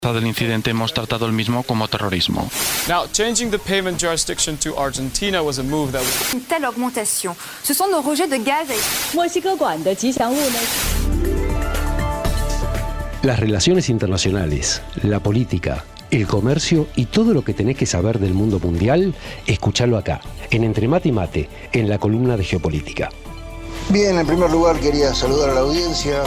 del incidente hemos tratado el mismo como terrorismo. Now, changing the payment jurisdiction to Argentina was a move that was... Une telle augmentation, ce sont nos rejets de gaz. 墨西哥管的吉祥物呢？ Las relaciones internacionales, la política, el comercio y todo lo que tenés que saber del mundo mundial, escuchalo acá, en Entre Mate y Mate, en la columna de Geopolítica. Bien, en primer lugar quería saludar a la audiencia.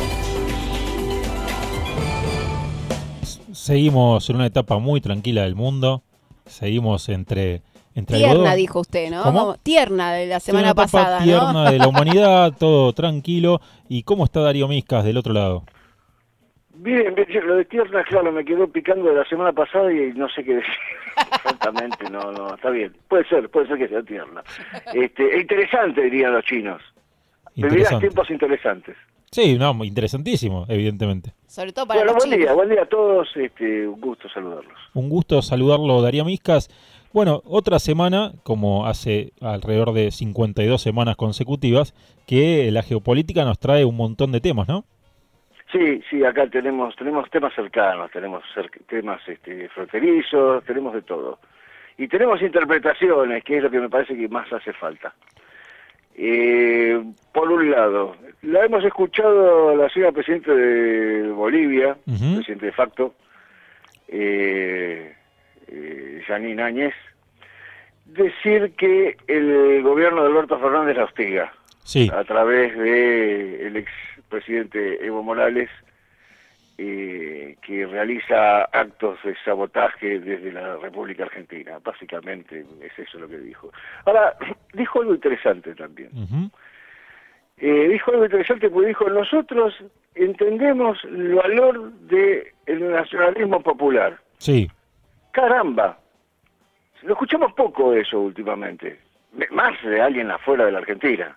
Seguimos en una etapa muy tranquila del mundo. Seguimos entre tierna, algodón. dijo usted, ¿no? ¿Cómo? Como tierna de la semana Una etapa pasada, ¿no? tierna de la humanidad, todo tranquilo. ¿Y cómo está Darío Miscas del otro lado? Bien, lo de tierna, claro, me quedó picando de la semana pasada y no sé qué decir. Exactamente, no, está bien. Puede ser que sea tierna. Interesante, dirían los chinos. Vivirás tiempos interesantes. Sí, no, interesantísimo, evidentemente. Sobre todo para los chinos. Buen día a todos, un gusto saludarlos. Un gusto saludarlo, Darío Miscas. Bueno, otra semana, como hace alrededor de 52 semanas consecutivas, que la geopolítica nos trae un montón de temas, ¿no? Sí, acá tenemos temas cercanos, tenemos temas fronterizos, tenemos de todo. Y tenemos interpretaciones, que es lo que me parece que más hace falta. Por un lado, la hemos escuchado a la señora presidenta de Bolivia, presidente de facto, Janine Áñez, decir que el gobierno de Alberto Fernández la hostiga, sí, a través de el expresidente Evo Morales, que realiza actos de sabotaje desde la República Argentina. Básicamente es eso lo que dijo. Ahora, dijo algo interesante también. Dijo algo interesante porque dijo: nosotros entendemos el valor del nacionalismo popular. Sí. Caramba, lo escuchamos poco eso últimamente, más de alguien afuera de la Argentina.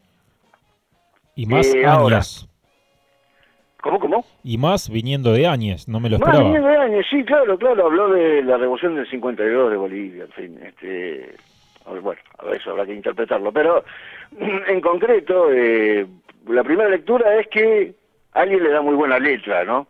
Y más ahora, Áñez. ¿Cómo? Y más viniendo de Áñez, no me lo Más esperaba. viniendo de Áñez, sí, claro, habló de la revolución del 52 de Bolivia, en fin, bueno, a eso habrá que interpretarlo, pero en concreto, la primera lectura es que alguien le da muy buena letra, ¿no?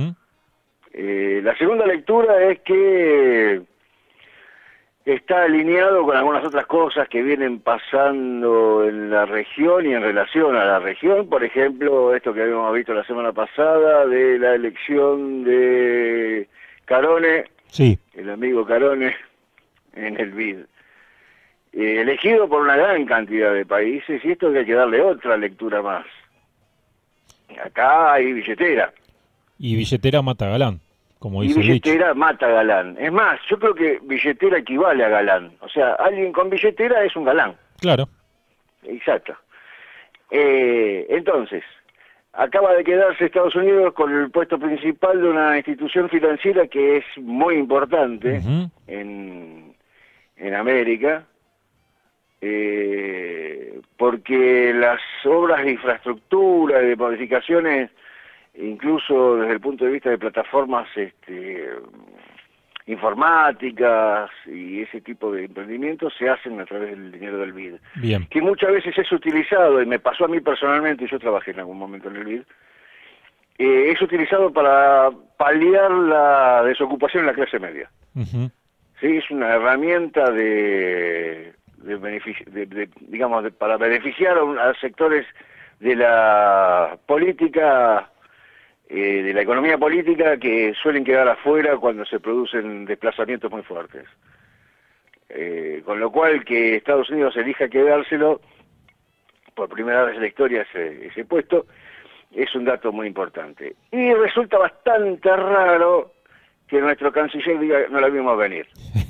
La segunda lectura es que está alineado con algunas otras cosas que vienen pasando en la región y en relación a la región. Por ejemplo, esto que habíamos visto la semana pasada de la elección de Carone, sí, el amigo Carone, en el BID. Elegido por una gran cantidad de países, y esto hay que darle otra lectura más. Acá hay billetera. Y billetera mata galán, como Y dice el dicho. billetera mata galán. Es más, yo creo que billetera equivale a galán. O sea, alguien con billetera es un galán. Claro. Exacto. Entonces, acaba de quedarse Estados Unidos con el puesto principal de una institución financiera que es muy importante en América, porque las obras de infraestructura y de modificaciones, incluso desde el punto de vista de plataformas informáticas y ese tipo de emprendimientos, se hacen a través del dinero del BID. Bien. Que muchas veces es utilizado, y me pasó a mí personalmente, yo trabajé en algún momento en el BID, es utilizado para paliar la desocupación en la clase media. Sí, es una herramienta para beneficiar a sectores de la política, de la economía política, que suelen quedar afuera cuando se producen desplazamientos muy fuertes. Con lo cual, que Estados Unidos elija quedárselo por primera vez en la historia ese puesto, es un dato muy importante. Y resulta bastante raro que nuestro canciller diga: no la vimos venir.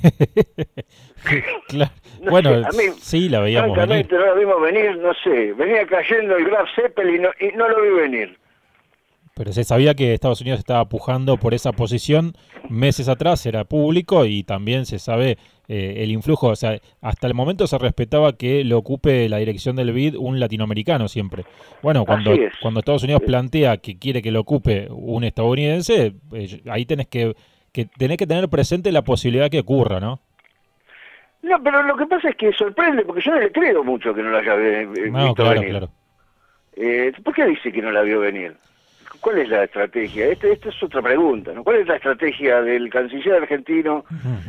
Claro. No Bueno, sé, a mí, sí, la veíamos venir. no la vimos venir, no sé. Venía cayendo el Graf Zeppelin y no lo vi venir. Pero se sabía que Estados Unidos estaba pujando por esa posición meses atrás, era público, y también se sabe el influjo. O sea, hasta el momento se respetaba que lo ocupe la dirección del BID un latinoamericano siempre. Bueno, cuando Estados Unidos plantea que quiere que lo ocupe un estadounidense, ahí tenés que tener presente la posibilidad que ocurra, ¿no? No, pero lo que pasa es que sorprende, porque yo no le creo mucho que no la haya visto venir. Claro. ¿Por qué dice que no la vio venir? ¿cuál es la estrategia? Esta es otra pregunta, ¿no? ¿Cuál es la estrategia del canciller argentino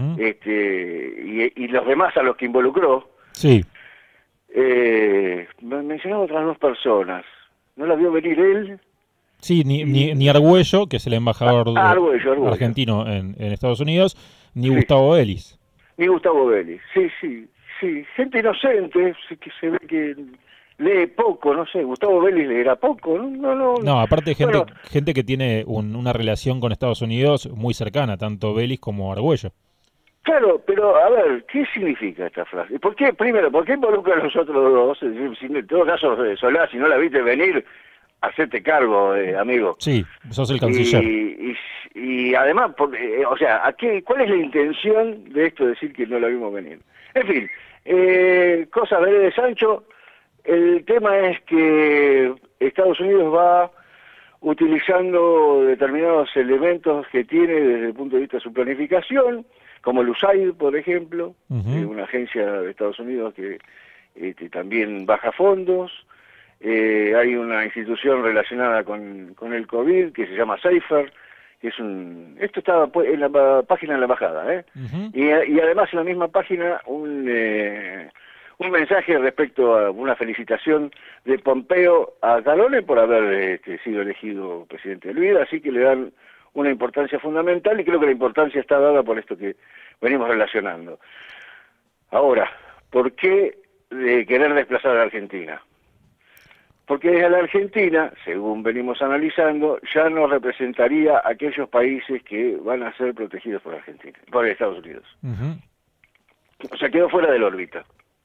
y los demás a los que involucró? Sí. Mencionaba otras dos personas. ¿No la vio venir él? Sí, ni Argüello, que es el embajador Argüello. argentino en Estados Unidos, ni Gustavo Vélez. Ni Gustavo Vélez, sí. Gente inocente, que se ve que lee poco, no sé, Gustavo Vélez leerá poco, ¿no? No, aparte gente que tiene una relación con Estados Unidos muy cercana, tanto Vélez como Argüello. Claro, pero a ver, ¿qué significa esta frase? ¿Por qué involucra a los otros dos? Si en todo caso, Solá, si no la viste venir, hacete cargo, amigo. Sí, sos el canciller. Y además, ¿cuál es la intención de esto de decir que no la vimos venir? En fin, cosas de Sancho. El tema es que Estados Unidos va utilizando determinados elementos que tiene desde el punto de vista de su planificación, como el USAID, por ejemplo, una agencia de Estados Unidos que también baja fondos. Hay una institución relacionada con el COVID que se llama SAFER, que es esto estaba en la página de la embajada, y además en la misma página un mensaje respecto a una felicitación de Pompeo a Calone por haber sido elegido presidente del BID, así que le dan una importancia fundamental y creo que la importancia está dada por esto que venimos relacionando. Ahora, ¿por qué querer desplazar a la Argentina? Porque desde la Argentina, según venimos analizando, ya no representaría aquellos países que van a ser protegidos por Argentina, por Estados Unidos. O sea, quedó fuera de la órbita.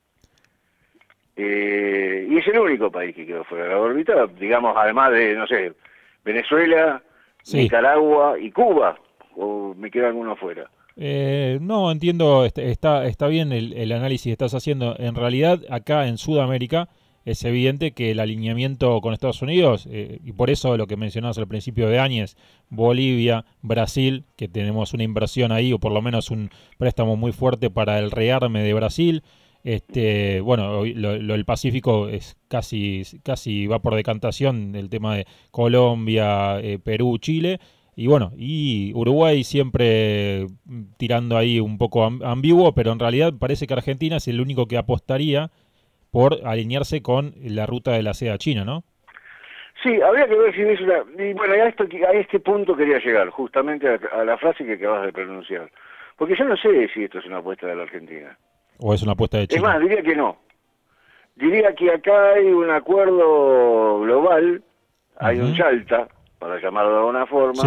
Y es el único país que quedó fuera de la órbita, digamos, además de, no sé, Venezuela, Nicaragua y Cuba, o me queda alguno fuera. No, entiendo, está bien el análisis que estás haciendo. En realidad, acá en Sudamérica es evidente que el alineamiento con Estados Unidos, y por eso lo que mencionabas al principio de Áñez, Bolivia, Brasil, que tenemos una inversión ahí, o por lo menos un préstamo muy fuerte para el rearme de Brasil. Bueno, el Pacífico es casi va por decantación, el tema de Colombia, Perú, Chile, y bueno, y Uruguay siempre tirando ahí un poco ambiguo, pero en realidad parece que Argentina es el único que apostaría por alinearse con la ruta de la seda china, ¿no? Sí, habría que ver si es una... Y bueno, a este punto quería llegar, justamente a la frase que acabas de pronunciar. Porque yo no sé si esto es una apuesta de la Argentina. ¿O es una apuesta de China? Es más, diría que no. Diría que acá hay un acuerdo global, hay un Yalta, para llamarlo de alguna forma,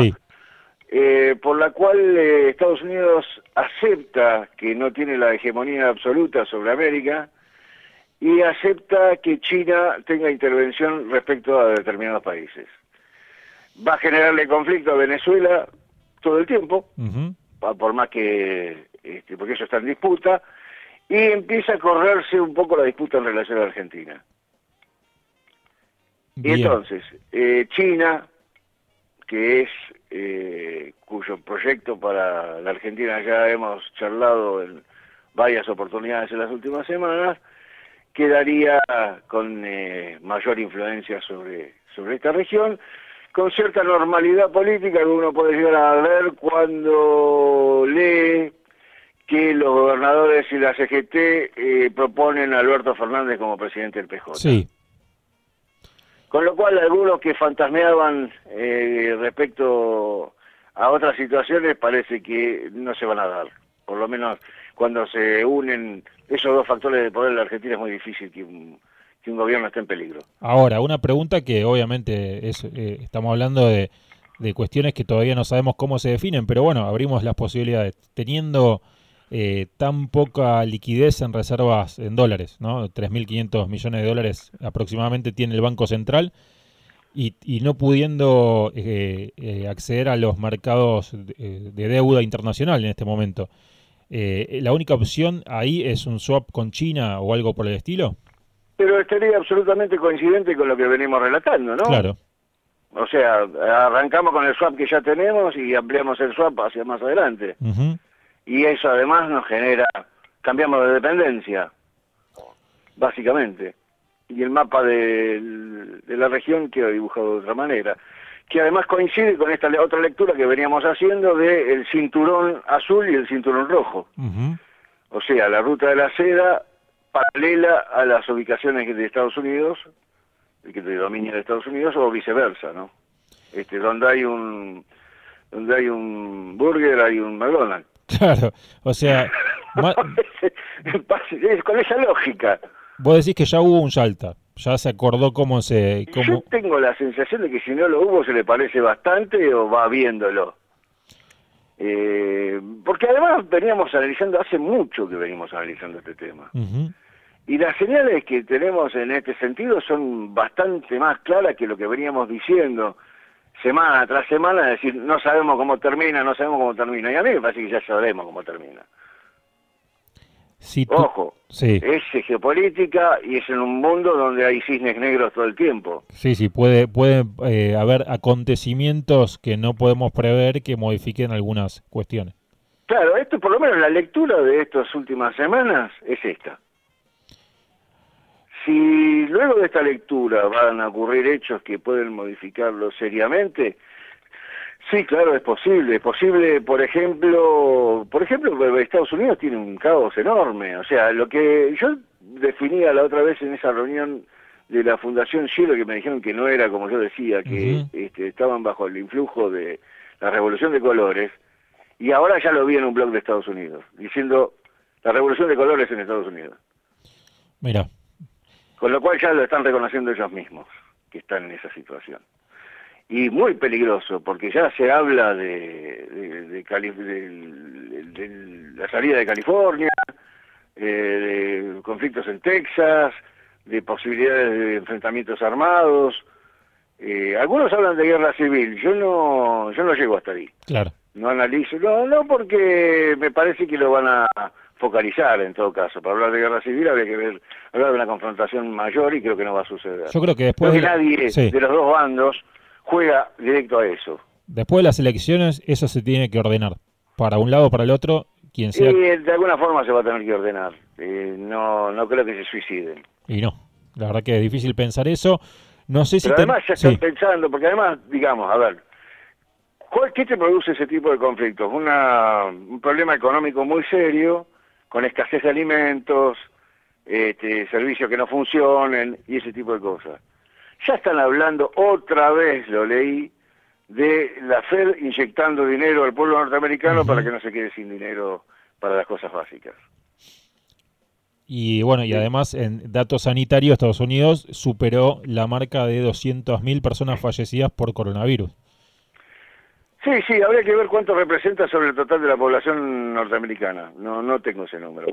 por la cual Estados Unidos acepta que no tiene la hegemonía absoluta sobre América y acepta que China tenga intervención respecto a determinados países. Va a generarle conflicto a Venezuela todo el tiempo, por más que, porque eso está en disputa, y empieza a correrse un poco la disputa en relación a la Argentina. Bien. Y entonces, China, que es cuyo proyecto para la Argentina ya hemos charlado en varias oportunidades en las últimas semanas, quedaría con mayor influencia sobre esta región, con cierta normalidad política que uno puede llegar a ver cuando lee que los gobernadores y la CGT proponen a Alberto Fernández como presidente del PJ. Sí. Con lo cual, algunos que fantasmeaban respecto a otras situaciones parece que no se van a dar. Por lo menos cuando se unen esos dos factores de poder en la Argentina es muy difícil que un gobierno esté en peligro. Ahora, una pregunta que obviamente estamos hablando de cuestiones que todavía no sabemos cómo se definen, pero bueno, abrimos las posibilidades. Teniendo tan poca liquidez en reservas en dólares, ¿no? 3.500 millones de dólares aproximadamente tiene el Banco Central y no pudiendo acceder a los mercados de deuda internacional en este momento. ¿La única opción ahí es un swap con China o algo por el estilo? Pero estaría absolutamente coincidente con lo que venimos relatando, ¿no? Claro. O sea, arrancamos con el swap que ya tenemos y ampliamos el swap hacia más adelante. Y eso además nos genera, cambiamos de dependencia, básicamente. Y el mapa de la región queda dibujado de otra manera. que además coincide con esta otra lectura que veníamos haciendo de el cinturón azul y el cinturón rojo. O sea, la ruta de la seda paralela a las ubicaciones de Estados Unidos, de dominio de Estados Unidos, o viceversa, ¿no? Donde hay un burger, hay un McDonald's. Claro, o sea... con esa lógica. Vos decís que ya hubo un Yalta, ya se acordó cómo se... Yo tengo la sensación de que si no lo hubo se le parece bastante o va viéndolo. Porque además veníamos analizando, hace mucho que venimos analizando este tema. Y las señales que tenemos en este sentido son bastante más claras que lo que veníamos diciendo semana tras semana, es decir, no sabemos cómo termina. Y a mí me parece que ya sabemos cómo termina. Ojo, es geopolítica y es en un mundo donde hay cisnes negros todo el tiempo. Sí, puede haber acontecimientos que no podemos prever que modifiquen algunas cuestiones. Claro, esto por lo menos la lectura de estas últimas semanas es esta. Si luego de esta lectura van a ocurrir hechos que pueden modificarlo seriamente, sí, claro, es posible. Es posible, por ejemplo, Estados Unidos tiene un caos enorme. O sea, lo que yo definía la otra vez en esa reunión de la Fundación Cielo, que me dijeron que no era como yo decía, que estaban bajo el influjo de la Revolución de Colores, y ahora ya lo vi en un blog de Estados Unidos, diciendo la Revolución de Colores en Estados Unidos. Mira. Con lo cual ya lo están reconociendo ellos mismos, que están en esa situación. Y muy peligroso, porque ya se habla de la salida de California, de conflictos en Texas, de posibilidades de enfrentamientos armados. Algunos hablan de guerra civil, yo no llego hasta ahí. Claro. No analizo, no porque me parece que lo van a focalizar en todo caso. Para hablar de guerra civil habría que hablar de una confrontación mayor y creo que no va a suceder. Yo creo que después nadie de los dos bandos juega directo a eso. Después de las elecciones eso se tiene que ordenar. Para un lado o para el otro, quien sea... Y de alguna forma se va a tener que ordenar. No creo que se suiciden. Y no, la verdad que es difícil pensar eso. No sé si... Pero además ya estoy pensando, porque además, digamos, a ver, ¿qué te produce ese tipo de conflictos? Un problema económico muy serio, con escasez de alimentos, servicios que no funcionen y ese tipo de cosas. Ya están hablando, otra vez lo leí, de la Fed inyectando dinero al pueblo norteamericano para que no se quede sin dinero para las cosas básicas. Y bueno, y además en datos sanitarios Estados Unidos superó la marca de 200.000 personas fallecidas por coronavirus. Sí, habría que ver cuánto representa sobre el total de la población norteamericana. No tengo ese número.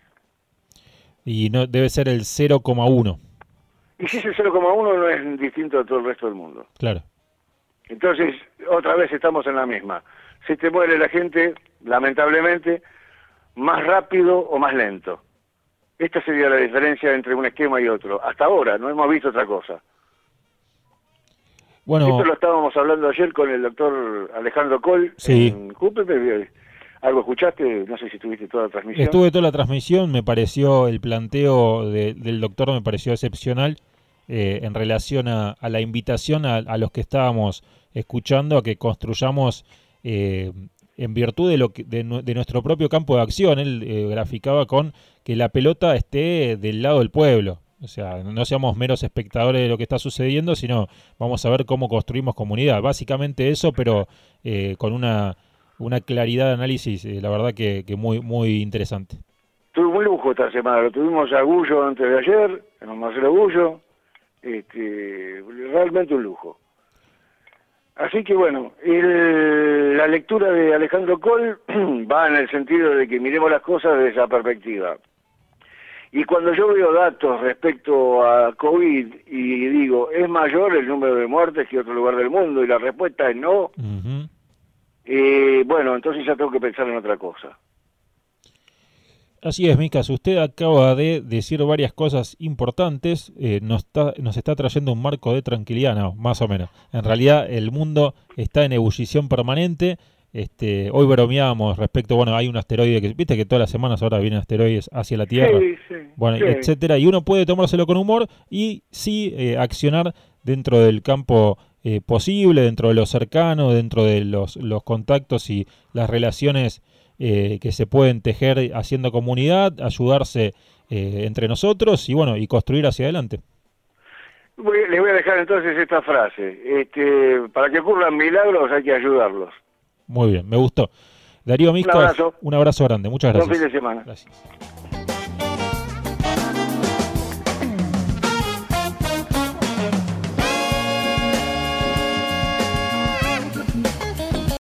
Y no debe ser el 0,1. Y si es el 0,1 no es distinto a todo el resto del mundo. Claro. Entonces, otra vez estamos en la misma. Se te muere la gente, lamentablemente, más rápido o más lento. Esta sería la diferencia entre un esquema y otro. Hasta ahora no hemos visto otra cosa. Bueno, esto lo estábamos hablando ayer con el doctor Alejandro Coll en CUPE. ¿Algo escuchaste? No sé si tuviste toda la transmisión. Estuve toda la transmisión, me pareció, el planteo del doctor me pareció excepcional en relación a la invitación a los que estábamos escuchando a que construyamos en virtud de nuestro propio campo de acción. Él graficaba con que la pelota esté del lado del pueblo. O sea, no seamos meros espectadores de lo que está sucediendo, sino vamos a ver cómo construimos comunidad. Básicamente eso, pero con una claridad de análisis, la verdad que muy muy interesante. Tuve un lujo esta semana, lo tuvimos a Gullo antes de ayer, a Marcelo Gullo, realmente un lujo. Así que bueno, la lectura de Alejandro Coll va en el sentido de que miremos las cosas desde esa perspectiva. Y cuando yo veo datos respecto a COVID y digo, ¿es mayor el número de muertes que otro lugar del mundo? Y la respuesta es no. Bueno, entonces ya tengo que pensar en otra cosa. Así es, Micas. Usted acaba de decir varias cosas importantes. Nos está trayendo un marco de tranquilidad, no, más o menos. En realidad el mundo está en ebullición permanente. Hoy bromeábamos respecto, bueno, hay un asteroide que, viste que todas las semanas ahora vienen asteroides hacia la Tierra, etcétera, y uno puede tomárselo con humor y sí accionar dentro del campo posible, dentro de lo cercano, dentro de los contactos y las relaciones que se pueden tejer haciendo comunidad, ayudarse entre nosotros y bueno, y construir hacia adelante. Les voy a dejar entonces esta frase. Para que ocurran milagros hay que ayudarlos. Muy bien, me gustó. Darío Misca, un abrazo grande. Muchas gracias. Buen fin de semana. Gracias.